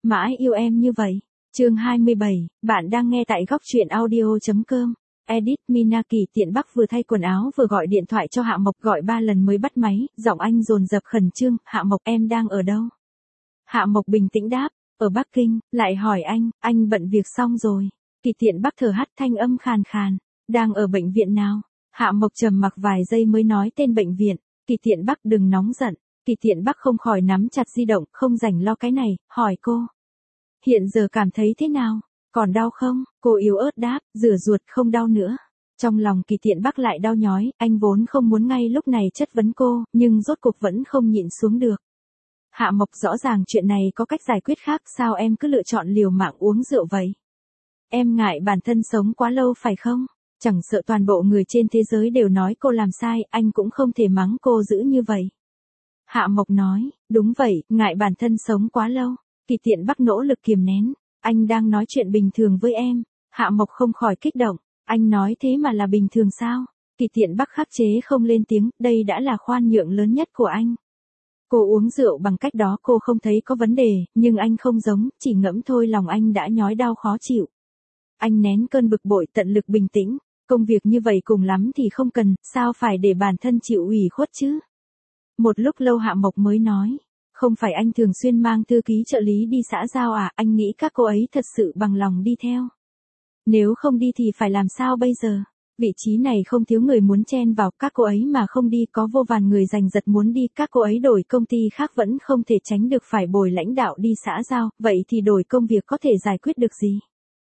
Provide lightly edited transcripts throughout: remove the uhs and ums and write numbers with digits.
Mãi yêu em như vậy. Chương 27, bạn đang nghe tại góc truyện audio.com. Edit Minaki. Tiện Bắc vừa thay quần áo vừa gọi điện thoại cho Hạ Mộc, gọi 3 lần mới bắt máy, giọng anh dồn dập khẩn trương. Hạ Mộc, em đang ở đâu? Hạ Mộc bình tĩnh đáp, ở Bắc Kinh. Lại hỏi anh bận việc xong rồi. Kỳ Tiện Bắc thở hắt, thanh âm khàn khàn. Đang ở bệnh viện nào? Hạ Mộc trầm mặc vài giây mới nói tên bệnh viện. Kỳ Tiện Bắc đừng nóng giận. Kỳ Tiện Bắc không khỏi nắm chặt di động, không rảnh lo cái này, hỏi cô. Hiện giờ cảm thấy thế nào? Còn đau không? Cô yếu ớt đáp, rửa ruột không đau nữa. Trong lòng Kỳ Tiện Bắc lại đau nhói, anh vốn không muốn ngay lúc này chất vấn cô, nhưng rốt cuộc vẫn không nhịn xuống được. Hạ Mộc, rõ ràng chuyện này có cách giải quyết khác, sao em cứ lựa chọn liều mạng uống rượu vậy? Em ngại bản thân sống quá lâu phải không? Chẳng sợ toàn bộ người trên thế giới đều nói cô làm sai, anh cũng không thể mắng cô dữ như vậy. Hạ Mộc nói, đúng vậy, ngại bản thân sống quá lâu. Kỳ Tiện Bắc nỗ lực kiềm nén, anh đang nói chuyện bình thường với em. Hạ Mộc không khỏi kích động, anh nói thế mà là bình thường sao? Kỳ Tiện Bắc khắc chế không lên tiếng, đây đã là khoan nhượng lớn nhất của anh. Cô uống rượu bằng cách đó cô không thấy có vấn đề, nhưng anh không giống, chỉ ngẫm thôi lòng anh đã nhói đau khó chịu. Anh nén cơn bực bội, tận lực bình tĩnh, công việc như vậy cùng lắm thì không cần, sao phải để bản thân chịu ủy khuất chứ? Một lúc lâu Hạ Mộc mới nói, không phải anh thường xuyên mang thư ký trợ lý đi xã giao à, anh nghĩ các cô ấy thật sự bằng lòng đi theo. Nếu không đi thì phải làm sao bây giờ? Vị trí này không thiếu người muốn chen vào, các cô ấy mà không đi có vô vàn người giành giật muốn đi, các cô ấy đổi công ty khác vẫn không thể tránh được phải bồi lãnh đạo đi xã giao, vậy thì đổi công việc có thể giải quyết được gì?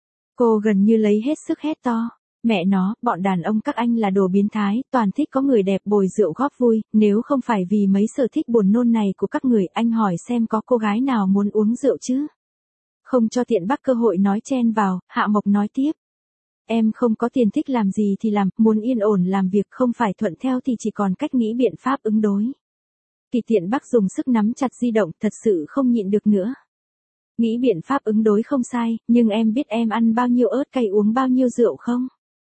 Cô gần như lấy hết sức hét to. Mẹ nó, bọn đàn ông các anh là đồ biến thái, toàn thích có người đẹp bồi rượu góp vui, nếu không phải vì mấy sở thích buồn nôn này của các người, anh hỏi xem có cô gái nào muốn uống rượu chứ? Không cho Tiện Bắc cơ hội nói chen vào, Hạ Mộc nói tiếp. Em không có tiền, thích làm gì thì làm, muốn yên ổn làm việc, không phải thuận theo thì chỉ còn cách nghĩ biện pháp ứng đối. Kỳ Tiện Bắc dùng sức nắm chặt di động, thật sự không nhịn được nữa. Nghĩ biện pháp ứng đối không sai, nhưng em biết em ăn bao nhiêu ớt cay uống bao nhiêu rượu không?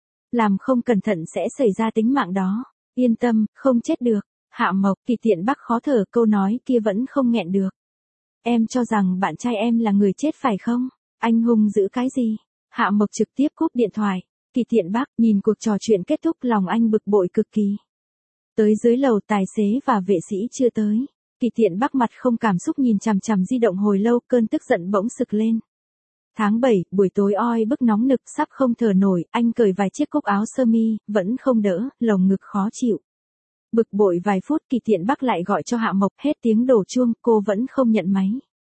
Làm không cẩn thận sẽ xảy ra tính mạng đó. Yên tâm, không chết được. Hạ Mộc. Kỳ Tiện Bắc khó thở, câu nói kia vẫn không nghẹn được. Em cho rằng bạn trai em là người chết phải không? Anh hung dữ cái gì? Hạ Mộc trực tiếp cúp điện thoại. Kỳ Tiện Bắc nhìn cuộc trò chuyện kết thúc, lòng anh bực bội cực kỳ. Tới dưới lầu, tài xế và vệ sĩ chưa tới. Kỳ Tiện Bắc mặt không cảm xúc nhìn chằm chằm di động hồi lâu, cơn tức giận bỗng sực lên. Tháng 7, buổi tối oi bức nóng nực, sắp không thở nổi, anh cởi vài chiếc cúc áo sơ mi, vẫn không đỡ, lồng ngực khó chịu. Bực bội vài phút, Kỳ Tiện Bắc lại gọi cho Hạ Mộc, hết tiếng đổ chuông, cô vẫn không nhận máy.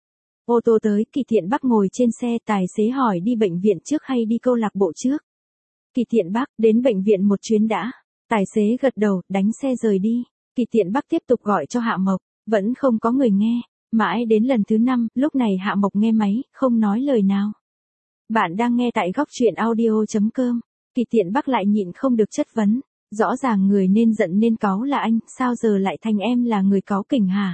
Ô tô tới, Kỳ Tiện Bắc ngồi trên xe, tài xế hỏi đi bệnh viện trước hay đi câu lạc bộ trước. Kỳ Tiện Bắc, đến bệnh viện một chuyến đã. Tài xế gật đầu, đánh xe rời đi. Kỳ Tiện Bắc tiếp tục gọi cho Hạ Mộc, vẫn không có người nghe. Mãi đến lần thứ 5, lúc này Hạ Mộc nghe máy, không nói lời nào. Bạn đang nghe tại góc truyện audio.com. Kỳ Tiện Bắc lại nhịn không được chất vấn. Rõ ràng người nên giận nên cáu là anh, sao giờ lại thành em là người cáu kỉnh hả?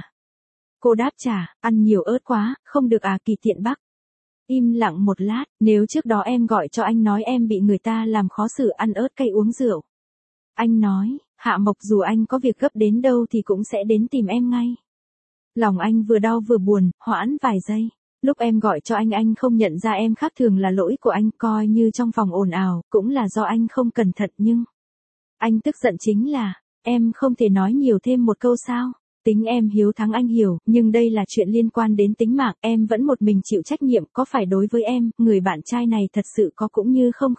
Cô đáp trả, ăn nhiều ớt quá, không được à? Kỳ Tiện Bắc im lặng một lát, nếu trước đó em gọi cho anh nói em bị người ta làm khó xử ăn ớt cay uống rượu. Anh nói, Hạ Mộc, dù anh có việc gấp đến đâu thì cũng sẽ đến tìm em ngay. Lòng anh vừa đau vừa buồn, hoãn vài giây. Lúc em gọi cho anh không nhận ra em khác thường là lỗi của anh, coi như trong phòng ồn ào, cũng là do anh không cẩn thận, nhưng anh tức giận chính là, em không thể nói nhiều thêm một câu sao? Tính em hiếu thắng anh hiểu, nhưng đây là chuyện liên quan đến tính mạng, em vẫn một mình chịu trách nhiệm, có phải đối với em, người bạn trai này thật sự có cũng như không?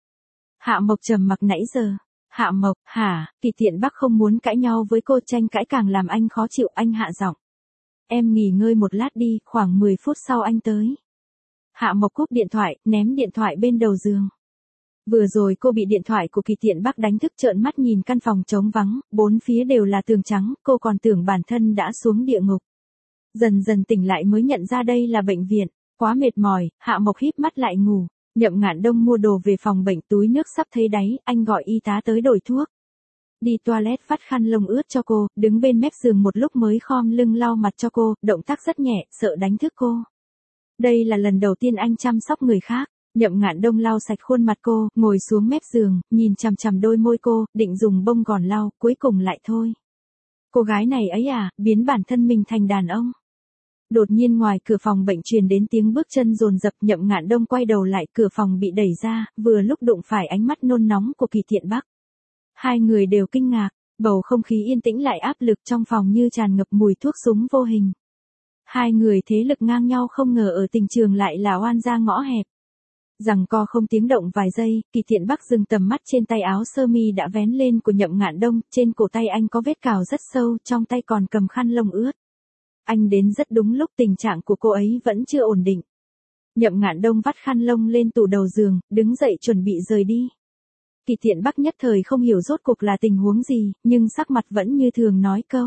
Hạ Mộc trầm mặc nãy giờ. Hạ Mộc, hả? Kỳ Tiện Bắc không muốn cãi nhau với cô, tranh cãi càng làm anh khó chịu, anh hạ giọng. Em nghỉ ngơi một lát đi, khoảng 10 phút sau anh tới. Hạ Mộc cúp điện thoại, ném điện thoại bên đầu giường. Vừa rồi cô bị điện thoại của Kỳ Tiện Bắc đánh thức, trợn mắt nhìn căn phòng trống vắng, bốn phía đều là tường trắng, cô còn tưởng bản thân đã xuống địa ngục. Dần dần tỉnh lại mới nhận ra đây là bệnh viện, quá mệt mỏi, Hạ Mộc híp mắt lại ngủ. Nhậm Ngạn Đông mua đồ về phòng bệnh, túi nước sắp thấy đáy, anh gọi y tá tới đổi thuốc. Đi toilet vắt khăn lông ướt cho cô, đứng bên mép giường một lúc mới khom lưng lau mặt cho cô, động tác rất nhẹ, sợ đánh thức cô. Đây là lần đầu tiên anh chăm sóc người khác. Nhậm Ngạn Đông lau sạch khuôn mặt cô, ngồi xuống mép giường, nhìn chằm chằm đôi môi cô, định dùng bông gòn lau, cuối cùng lại thôi. Cô gái này ấy à, biến bản thân mình thành đàn ông. Đột nhiên ngoài cửa phòng bệnh truyền đến tiếng bước chân dồn dập, Nhậm Ngạn Đông quay đầu lại, cửa phòng bị đẩy ra, vừa lúc đụng phải ánh mắt nôn nóng của Kỳ Thiện Bắc. Hai người đều kinh ngạc, bầu không khí yên tĩnh lại áp lực trong phòng như tràn ngập mùi thuốc súng vô hình. Hai người thế lực ngang nhau không ngờ ở tình trường lại là oan gia ngõ hẹp. Giằng co không tiếng động vài giây, Kỳ Thiện Bắc dừng tầm mắt trên tay áo sơ mi đã vén lên của Nhậm Ngạn Đông, trên cổ tay anh có vết cào rất sâu, trong tay còn cầm khăn lông ướt. Anh đến rất đúng lúc, tình trạng của cô ấy vẫn chưa ổn định. Nhậm Ngạn Đông vắt khăn lông lên tủ đầu giường, đứng dậy chuẩn bị rời đi. Kỳ Thiện Bắc nhất thời không hiểu rốt cuộc là tình huống gì, nhưng sắc mặt vẫn như thường nói câu.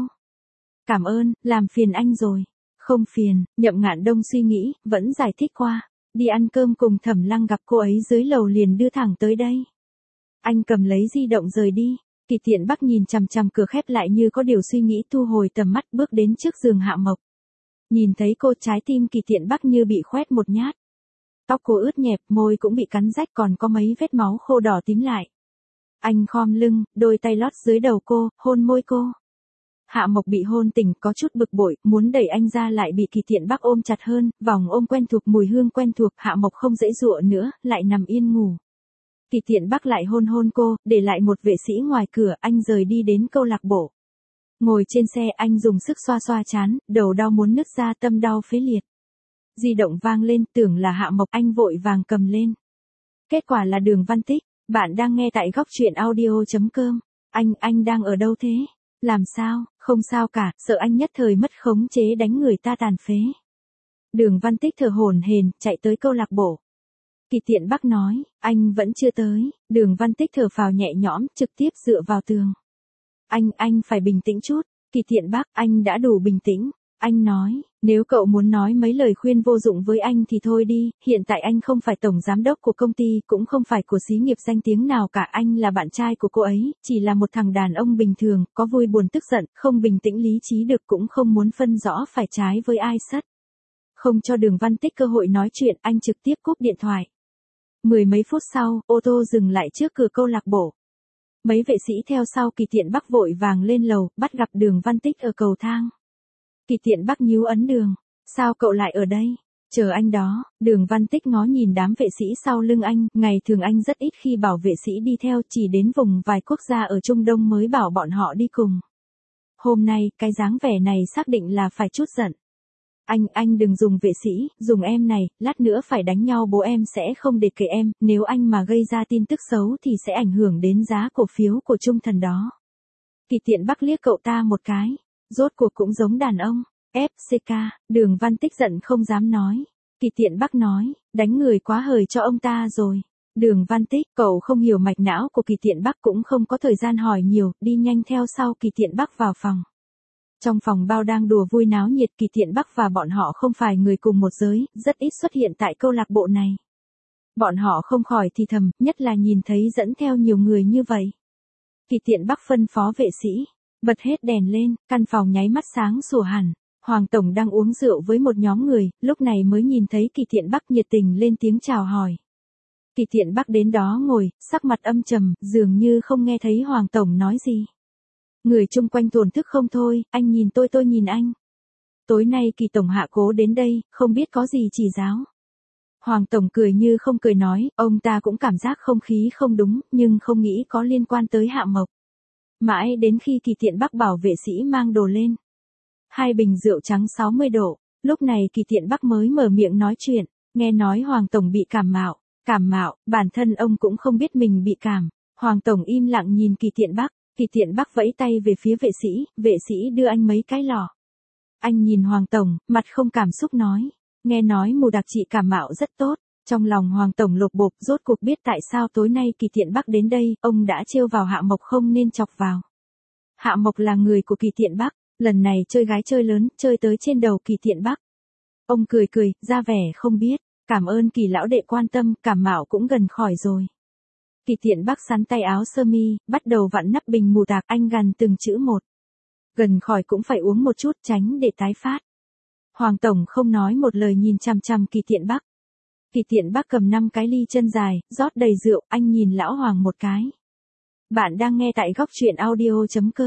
Cảm ơn, làm phiền anh rồi. Không phiền, Nhậm Ngạn Đông suy nghĩ, vẫn giải thích qua. Đi ăn cơm cùng Thẩm Lăng gặp cô ấy dưới lầu liền đưa thẳng tới đây. Anh cầm lấy di động rời đi. Kỳ Thiện Bắc nhìn chằm chằm cửa khép lại như có điều suy nghĩ, thu hồi tầm mắt bước đến trước giường Hạ Mộc. Nhìn thấy cô, trái tim Kỳ Thiện Bắc như bị khoét một nhát. Tóc cô ướt nhẹp, môi cũng bị cắn rách, còn có mấy vết máu khô đỏ tím lại. Anh khom lưng, đôi tay lót dưới đầu cô, hôn môi cô. Hạ Mộc bị hôn tỉnh, có chút bực bội, muốn đẩy anh ra lại bị Kỳ Thiện Bắc ôm chặt hơn, vòng ôm quen thuộc, mùi hương quen thuộc, Hạ Mộc không giãy giụa nữa, lại nằm yên ngủ. Kỳ Thiện Bắc lại hôn hôn cô, để lại một vệ sĩ ngoài cửa, anh rời đi đến câu lạc bộ. Ngồi trên xe, anh dùng sức xoa xoa trán, đầu đau muốn nứt ra, tâm đau phế liệt. Di động vang lên, tưởng là Hạ Mộc, anh vội vàng cầm lên. Kết quả là Đường Văn Tích. Bạn đang nghe tại góc truyện audio.com. Anh đang ở đâu thế? Làm sao? Không sao cả, sợ anh nhất thời mất khống chế đánh người ta tàn phế. Đường Văn Tích thở hổn hển, chạy tới câu lạc bộ. Kỳ Thiện Bắc nói, anh vẫn chưa tới. Đường Văn Tích thở phào nhẹ nhõm, trực tiếp dựa vào tường. Anh phải bình tĩnh chút. Kỳ Thiện Bắc, anh đã đủ bình tĩnh. Anh nói, nếu cậu muốn nói mấy lời khuyên vô dụng với anh thì thôi đi, hiện tại anh không phải tổng giám đốc của công ty, cũng không phải của xí nghiệp danh tiếng nào cả, anh là bạn trai của cô ấy, chỉ là một thằng đàn ông bình thường, có vui buồn tức giận, không bình tĩnh lý trí được, cũng không muốn phân rõ phải trái với ai sất. Không cho Đường Văn Tích cơ hội nói chuyện, anh trực tiếp cúp điện thoại. Mười mấy phút sau, ô tô dừng lại trước cửa câu lạc bộ. Mấy vệ sĩ theo sau, Kỳ Thiện Bắc vội vàng lên lầu, bắt gặp Đường Văn Tích ở cầu thang. Kỳ Thiện Bắc nhíu ấn Đường, sao cậu lại ở đây? Chờ anh đó. Đường Văn Tích ngó nhìn đám vệ sĩ sau lưng anh, ngày thường anh rất ít khi bảo vệ sĩ đi theo, chỉ đến vùng vài quốc gia ở Trung Đông mới bảo bọn họ đi cùng. Hôm nay, cái dáng vẻ này xác định là phải chút giận. Anh đừng dùng vệ sĩ, dùng em này, lát nữa phải đánh nhau bố em sẽ không để kể em, nếu anh mà gây ra tin tức xấu thì sẽ ảnh hưởng đến giá cổ phiếu của Trung Thần đó. Kỳ Thiện Bắc liếc cậu ta một cái. Rốt cuộc cũng giống đàn ông. FCK, Đường Văn Tích giận không dám nói. Kỳ Thiện Bắc nói, đánh người quá hời cho ông ta rồi. Đường Văn Tích, cậu không hiểu mạch não của Kỳ Thiện Bắc, cũng không có thời gian hỏi nhiều, đi nhanh theo sau Kỳ Thiện Bắc vào phòng. Trong phòng bao đang đùa vui náo nhiệt, Kỳ Thiện Bắc và bọn họ không phải người cùng một giới, rất ít xuất hiện tại câu lạc bộ này. Bọn họ không khỏi thì thầm, nhất là nhìn thấy dẫn theo nhiều người như vậy. Kỳ Thiện Bắc phân phó vệ sĩ. Bật hết đèn lên, căn phòng nháy mắt sáng sủa hẳn. Hoàng Tổng đang uống rượu với một nhóm người, lúc này mới nhìn thấy Kỳ Thiện Bắc, nhiệt tình lên tiếng chào hỏi. Kỳ Thiện Bắc đến đó ngồi, sắc mặt âm trầm, dường như không nghe thấy Hoàng Tổng nói gì. Người chung quanh thổn thức không thôi, anh nhìn tôi nhìn anh. Tối nay Kỳ Tổng hạ cố đến đây, không biết có gì chỉ giáo. Hoàng Tổng cười như không cười nói, ông ta cũng cảm giác không khí không đúng, nhưng không nghĩ có liên quan tới Hạ Mộc. Mãi đến khi Kỳ Thiện Bắc bảo vệ sĩ mang đồ lên. 2 bình rượu trắng 60 độ, lúc này Kỳ Thiện Bắc mới mở miệng nói chuyện, nghe nói Hoàng Tổng bị cảm mạo, bản thân ông cũng không biết mình bị cảm. Hoàng Tổng im lặng nhìn Kỳ Thiện Bắc vẫy tay về phía vệ sĩ đưa anh mấy cái lọ. Anh nhìn Hoàng Tổng, mặt không cảm xúc nói, nghe nói mù đặc trị cảm mạo rất tốt. Trong lòng Hoàng Tổng lột bột, rốt cuộc biết tại sao tối nay Kỳ Thiện Bắc đến đây, ông đã trêu vào Hạ Mộc không nên chọc vào. Hạ Mộc là người của Kỳ Thiện Bắc, lần này chơi gái chơi lớn, chơi tới trên đầu Kỳ Thiện Bắc. Ông cười, ra vẻ không biết, cảm ơn Kỳ lão đệ quan tâm, cảm mạo cũng gần khỏi rồi. Kỳ Thiện Bắc sắn tay áo sơ mi, bắt đầu vặn nắp bình mù tạc, anh gằn từng chữ một. Gần khỏi cũng phải uống một chút, tránh để tái phát. Hoàng Tổng không nói một lời nhìn chằm chằm Kỳ Thiện Bắc. Kỳ Thiện Bắc cầm 5 cái ly chân dài, rót đầy rượu, anh nhìn lão Hoàng một cái. Bạn đang nghe tại góc truyện audio.com.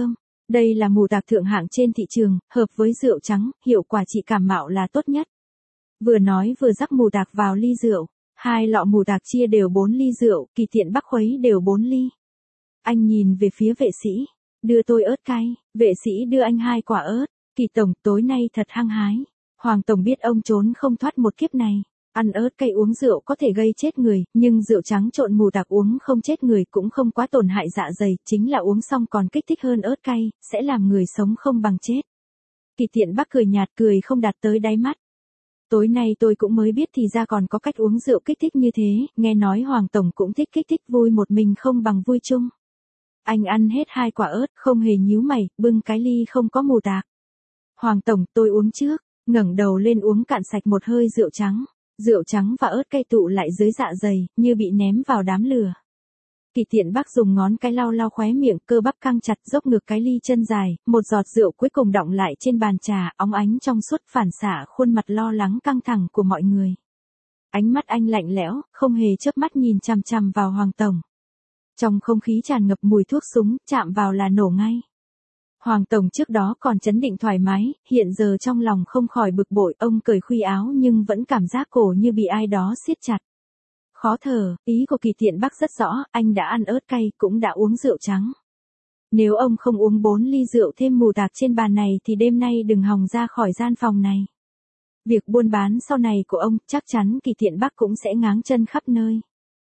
Đây là mù tạc thượng hạng trên thị trường, hợp với rượu trắng, hiệu quả trị cảm mạo là tốt nhất. Vừa nói vừa rắc mù tạc vào ly rượu. 2 lọ mù tạc chia đều 4 ly rượu, Kỳ Tiện Bắc khuấy đều 4 ly. Anh nhìn về phía vệ sĩ. Đưa tôi ớt cay. Vệ sĩ đưa anh 2 quả ớt. Kỳ tổng, tối nay thật hăng hái. Hoàng tổng biết ông trốn không thoát một kiếp này. Ăn ớt cay uống rượu có thể gây chết người, nhưng rượu trắng trộn mù tạc uống không chết người cũng không quá tổn hại dạ dày, chính là uống xong còn kích thích hơn ớt cay, sẽ làm người sống không bằng chết. Kỳ Tiện Bắc cười nhạt, cười không đạt tới đáy mắt. Tối nay tôi cũng mới biết thì ra còn có cách uống rượu kích thích như thế, nghe nói Hoàng tổng cũng thích kích thích, vui một mình không bằng vui chung. Anh ăn hết 2 quả ớt, không hề nhíu mày, bưng cái ly không có mù tạc. Hoàng tổng, tôi uống trước, ngẩng đầu lên uống cạn sạch một hơi rượu trắng. Rượu trắng và ớt cay tụ lại dưới dạ dày, như bị ném vào đám lửa. Kỳ Tiện Bắc dùng ngón cái lau lau khóe miệng, cơ bắp căng chặt, dốc ngược cái ly chân dài, một giọt rượu cuối cùng đọng lại trên bàn trà, óng ánh trong suốt phản xạ khuôn mặt lo lắng căng thẳng của mọi người. Ánh mắt anh lạnh lẽo, không hề chớp mắt nhìn chằm chằm vào Hoàng tổng. Trong không khí tràn ngập mùi thuốc súng, chạm vào là nổ ngay. Hoàng tổng trước đó còn trấn định thoải mái, hiện giờ trong lòng không khỏi bực bội, ông cởi khuy áo nhưng vẫn cảm giác cổ như bị ai đó siết chặt. Khó thở, ý của Kỳ Tiện Bắc rất rõ, anh đã ăn ớt cay, cũng đã uống rượu trắng. Nếu ông không uống 4 ly rượu thêm mù tạc trên bàn này thì đêm nay đừng hòng ra khỏi gian phòng này. Việc buôn bán sau này của ông, chắc chắn Kỳ Tiện Bắc cũng sẽ ngáng chân khắp nơi.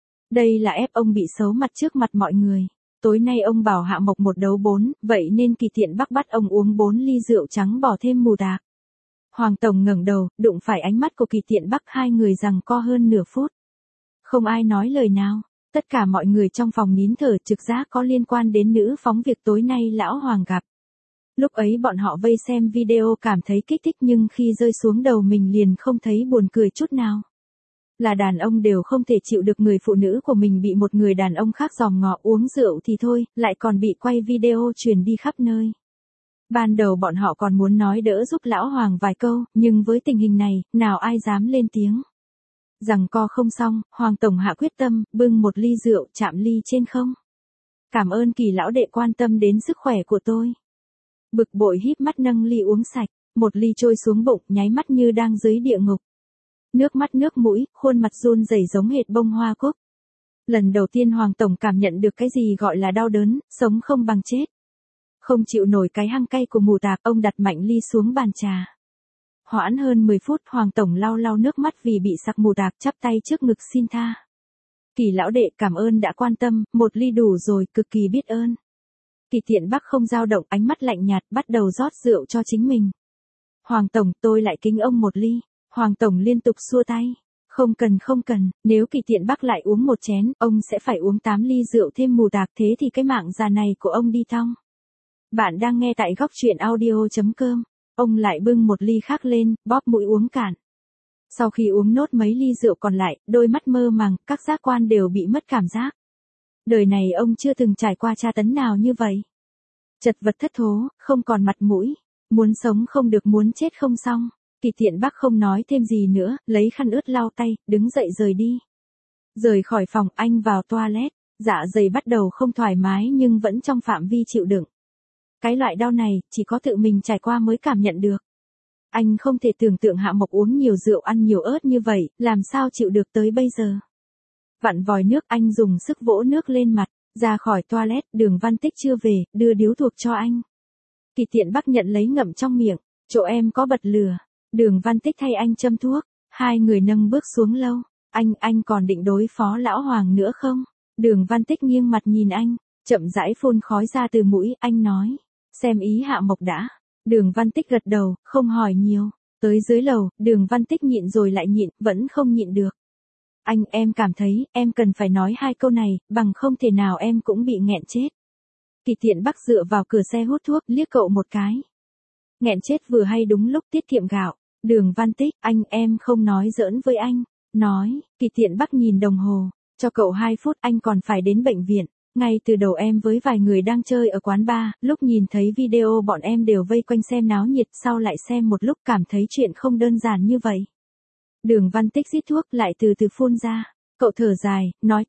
Đây là ép ông bị xấu mặt trước mặt mọi người. Tối nay ông bảo Hạ Mộc một đấu 4, vậy nên Kỳ Tiện Bắc bắt ông uống 4 ly rượu trắng bỏ thêm mù tạc. Hoàng tổng ngẩng đầu, đụng phải ánh mắt của Kỳ Tiện Bắc, hai người giằng co hơn nửa phút. Không ai nói lời nào, tất cả mọi người trong phòng nín thở, trực giác có liên quan đến nữ phóng việc tối nay lão Hoàng gặp. Lúc ấy bọn họ vây xem video cảm thấy kích thích nhưng khi rơi xuống đầu mình liền không thấy buồn cười chút nào. Là đàn ông đều không thể chịu được người phụ nữ của mình bị một người đàn ông khác dòm ngó uống rượu thì thôi, lại còn bị quay video truyền đi khắp nơi. Ban đầu bọn họ còn muốn nói đỡ giúp lão Hoàng vài câu, nhưng với tình hình này, nào ai dám lên tiếng. Giằng co không xong, Hoàng tổng hạ quyết tâm, bưng một ly rượu chạm ly trên không. Cảm ơn Kỳ lão đệ quan tâm đến sức khỏe của tôi. Bực bội híp mắt nâng ly uống sạch, một ly trôi xuống bụng, nháy mắt như đang dưới địa ngục. Nước mắt nước mũi, khuôn mặt run rẩy giống hệt bông hoa cúc. Lần đầu tiên Hoàng tổng cảm nhận được cái gì gọi là đau đớn, sống không bằng chết. Không chịu nổi cái hăng cay của mù tạc, ông đặt mạnh ly xuống bàn trà. Hoãn hơn 10 phút, Hoàng tổng lau lau nước mắt vì bị sặc mù tạc, chắp tay trước ngực xin tha. Kỳ lão đệ cảm ơn đã quan tâm, một ly đủ rồi, cực kỳ biết ơn. Kỳ Tiện Bắc không dao động, ánh mắt lạnh nhạt, bắt đầu rót rượu cho chính mình. Hoàng tổng, tôi lại kính ông một ly. Hoàng tổng liên tục xua tay. Không cần, nếu Kỳ Tiện Bắc lại uống một chén, ông sẽ phải uống 8 ly rượu thêm mù tạc, thế thì cái mạng già này của ông đi thong. Bạn đang nghe tại góc truyện audio.com. Ông lại bưng một ly khác lên, bóp mũi uống cạn. Sau khi uống nốt mấy ly rượu còn lại, đôi mắt mơ màng, các giác quan đều bị mất cảm giác. Đời này ông chưa từng trải qua tra tấn nào như vậy. Chật vật thất thố, không còn mặt mũi. Muốn sống không được, muốn chết không xong. Kỳ Tiện Bắc không nói thêm gì nữa, lấy khăn ướt lau tay, đứng dậy rời đi. Rời khỏi phòng, anh vào toilet, dạ dày bắt đầu không thoải mái nhưng vẫn trong phạm vi chịu đựng. Cái loại đau này, chỉ có tự mình trải qua mới cảm nhận được. Anh không thể tưởng tượng Hạ Mộc uống nhiều rượu ăn nhiều ớt như vậy, làm sao chịu được tới bây giờ. Vặn vòi nước, anh dùng sức vỗ nước lên mặt, ra khỏi toilet, Đường Văn Tích chưa về, đưa điếu thuốc cho anh. Kỳ Tiện Bắc nhận lấy ngậm trong miệng, chỗ em có bật lửa. Đường Văn Tích thay anh châm thuốc, hai người nâng bước xuống lâu. Anh còn định đối phó lão Hoàng nữa không? Đường Văn Tích nghiêng mặt nhìn anh, chậm rãi phun khói ra từ mũi, anh nói. Xem ý Hạ Mộc đã. Đường Văn Tích gật đầu, không hỏi nhiều. Tới dưới lầu, Đường Văn Tích nhịn rồi lại nhịn, vẫn không nhịn được. Em cảm thấy, em cần phải nói 2 câu này, bằng không thể nào em cũng bị nghẹn chết. Kỳ Tiện Bắc dựa vào cửa xe hút thuốc, liếc cậu một cái. Nghẹn chết vừa hay đúng lúc tiết kiệm gạo. Đường Văn Tích, em không nói giỡn với anh. Nói, Kỳ Tiện Bắc nhìn đồng hồ. Cho cậu 2 phút, anh còn phải đến bệnh viện. Ngay từ đầu em với vài người đang chơi ở quán bar, lúc nhìn thấy video bọn em đều vây quanh xem náo nhiệt, sau lại xem một lúc cảm thấy chuyện không đơn giản như vậy. Đường Văn Tích rít thuốc lại từ từ phun ra. Cậu thở dài, nói tiếp,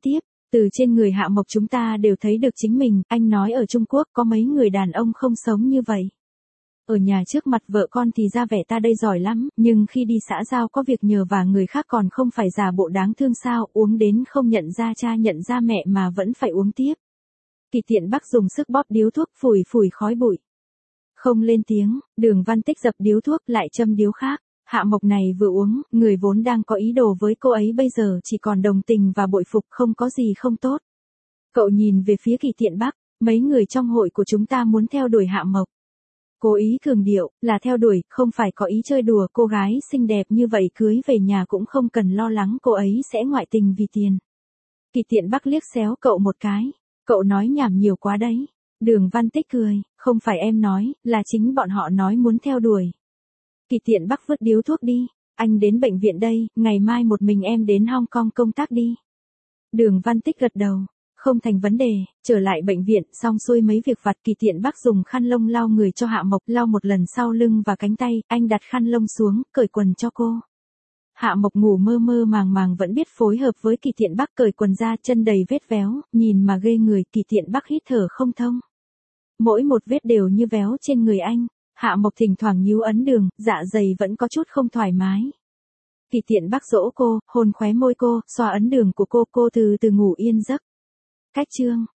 Từ trên người Hạ Mộc chúng ta đều thấy được chính mình, anh nói ở Trung Quốc có mấy người đàn ông không sống như vậy. Ở nhà trước mặt vợ con thì ra vẻ ta đây giỏi lắm, nhưng khi đi xã giao có việc nhờ và người khác còn không phải giả bộ đáng thương sao, uống đến không nhận ra cha nhận ra mẹ mà vẫn phải uống tiếp. Kỳ Tiện Bắc dùng sức bóp điếu thuốc phủi phủi khói bụi. Không lên tiếng, Đường Văn Tích dập điếu thuốc lại châm điếu khác. Hạ Mộc này vừa uống, người vốn đang có ý đồ với cô ấy bây giờ chỉ còn đồng tình và bội phục, không có gì không tốt. Cậu nhìn về phía Kỳ Tiện Bắc, mấy người trong hội của chúng ta muốn theo đuổi Hạ Mộc. Cố ý cường điệu, là theo đuổi, không phải có ý chơi đùa, cô gái xinh đẹp như vậy cưới về nhà cũng không cần lo lắng cô ấy sẽ ngoại tình vì tiền. Kỳ Tiện Bắc liếc xéo cậu một cái, cậu nói nhảm nhiều quá đấy. Đường Văn Tích cười, không phải em nói, là chính bọn họ nói muốn theo đuổi. Kỳ Tiện Bắc vứt điếu thuốc đi, anh đến bệnh viện đây, ngày mai một mình em đến Hong Kong công tác đi. Đường Văn Tích gật đầu, không thành vấn đề, trở lại bệnh viện, xong xuôi mấy việc vặt, Kỳ Tiện Bắc dùng khăn lông lau người cho Hạ Mộc, lau một lần sau lưng và cánh tay, anh đặt khăn lông xuống, cởi quần cho cô. Hạ Mộc ngủ mơ mơ màng màng vẫn biết phối hợp với Kỳ Tiện Bắc, cởi quần ra, chân đầy vết véo, nhìn mà ghê người, Kỳ Tiện Bắc hít thở không thông. Mỗi một vết đều như véo trên người anh. Hạ Mộc thỉnh thoảng nhíu ấn đường, dạ dày vẫn có chút không thoải mái. Kỳ Tiện Bắc dỗ cô, hôn khóe môi cô, xoa ấn đường của cô từ từ ngủ yên giấc. Cách chương